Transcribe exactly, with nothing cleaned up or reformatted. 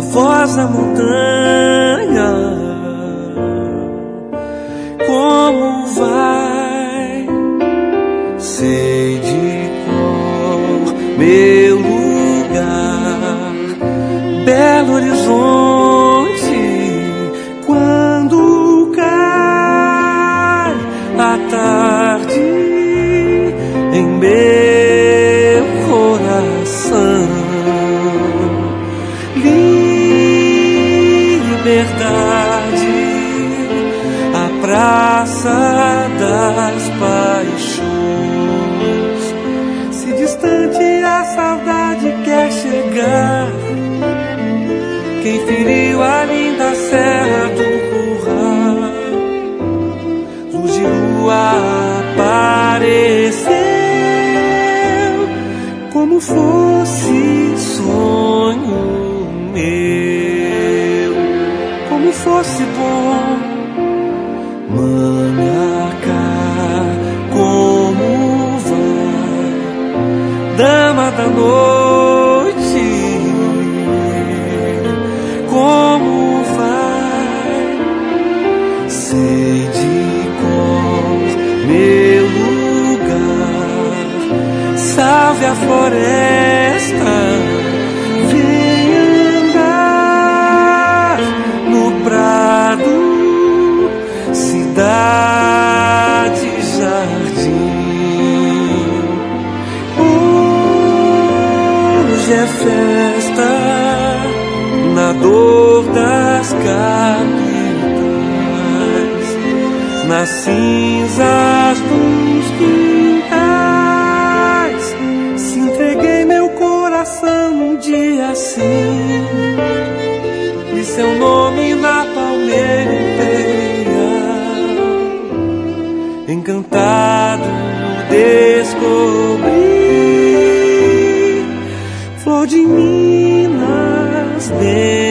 voz da montanha, como vai? Sei de cor meu lugar, Belo Horizonte, quando cai a tarde em meu coração. Liberdade, a praça das paixões. Se distante a saudade quer chegar, quem feriu a linda serra do curral, luz de lua apareceu, como fosse sonho meu, como fosse bom. Manhacá, como vai, dama da noite, como vai? Sei de cor meu lugar, salve a floresta, vem andar no prado, cidade, jardim. Hoje é festa na dor das capitais, nas cinzas dos quintais. Se entreguei meu coração num dia assim, e seu nome na palmeira imperial, encantado descobri flor de Minas.